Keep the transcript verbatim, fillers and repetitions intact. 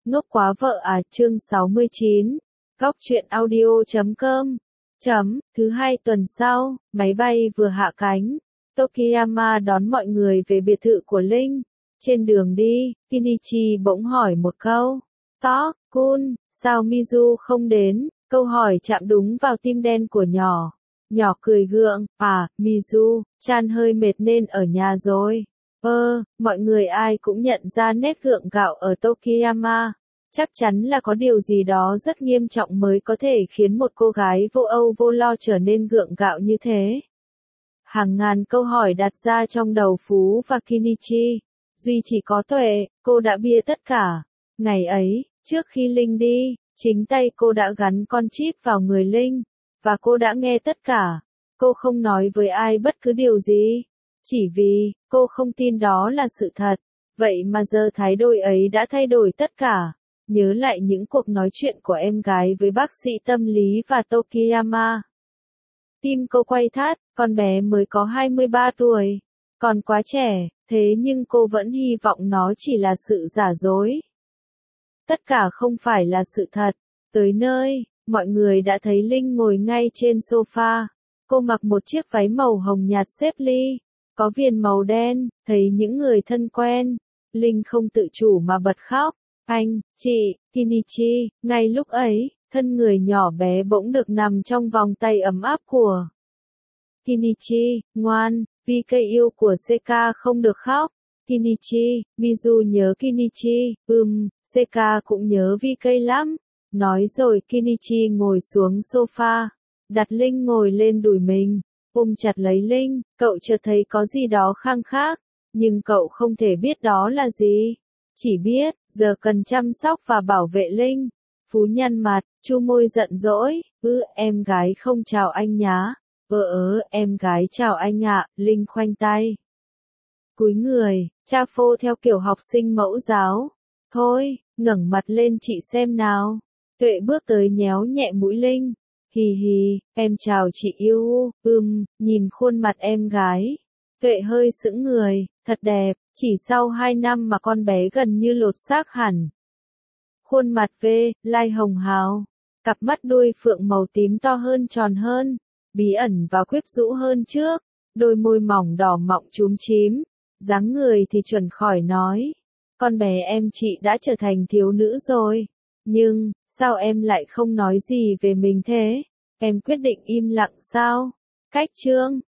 Ngốc quá vợ à, chương sáu mươi chín. Góc truyện audio chấm com. Chấm, thứ hai tuần sau, máy bay vừa hạ cánh. Tokiyama đón mọi người về biệt thự của Linh. Trên đường đi, Kinichi bỗng hỏi một câu. Tóc, Kun, sao Mizu không đến? Câu hỏi chạm đúng vào tim đen của nhỏ. Nhỏ cười gượng, à, Mizu, chan hơi mệt nên ở nhà rồi. Ơ, mọi người ai cũng nhận ra nét gượng gạo ở Tokiyama. Chắc chắn là có điều gì đó rất nghiêm trọng mới có thể khiến một cô gái vô âu vô lo trở nên gượng gạo như thế. Hàng ngàn câu hỏi đặt ra trong đầu Phú và Kinichi. Duy chỉ có Tuệ, cô đã bia tất cả. Ngày ấy, trước khi Linh đi, chính tay cô đã gắn con chip vào người Linh. Và cô đã nghe tất cả. Cô không nói với ai bất cứ điều gì. Chỉ vì, cô không tin đó là sự thật. Vậy mà giờ thái độ ấy đã thay đổi tất cả. Nhớ lại những cuộc nói chuyện của em gái với bác sĩ tâm lý và Tokiyama. Tim cô quay thắt, con bé mới có hai mươi ba tuổi. Còn quá trẻ, thế nhưng cô vẫn hy vọng nó chỉ là sự giả dối. Tất cả không phải là sự thật. Tới nơi, mọi người đã thấy Linh ngồi ngay trên sofa. Cô mặc một chiếc váy màu hồng nhạt xếp ly. Có viền màu đen, thấy những người thân quen. Linh không tự chủ mà bật khóc. Anh, chị, Kinichi, ngay lúc ấy, thân người nhỏ bé bỗng được nằm trong vòng tay ấm áp của Kinichi. Ngoan, vì cây yêu của Seka không được khóc. Kinichi, Mizu nhớ Kinichi, ừm, Seka cũng nhớ Vi cây lắm. Nói rồi Kinichi ngồi xuống sofa, đặt Linh ngồi lên đùi mình, ôm chặt lấy Linh. Cậu chợt thấy có gì đó khăng khác, nhưng cậu không thể biết đó là gì. Chỉ biết, giờ cần chăm sóc và bảo vệ Linh. Phú nhăn mặt, chu môi giận dỗi, ư, em gái không chào anh nhá. Vợ ớ, em gái chào anh ạ. Linh khoanh tay, cúi người, cha phô theo kiểu học sinh mẫu giáo. Thôi, ngẩng mặt lên chị xem nào. Tuệ bước tới nhéo nhẹ mũi Linh. Hì hì, em chào chị yêu, ừm, nhìn khuôn mặt em gái. Tuệ hơi sững người, thật đẹp, chỉ sau hai năm mà con bé gần như lột xác hẳn. Khuôn mặt vê, lai hồng hào, cặp mắt đuôi phượng màu tím to hơn tròn hơn, bí ẩn và quyến rũ hơn trước, đôi môi mỏng đỏ mọng chúm chím, dáng người thì chuẩn khỏi nói. Con bé em chị đã trở thành thiếu nữ rồi, nhưng, sao em lại không nói gì về mình thế? Em quyết định im lặng sao? Cách chương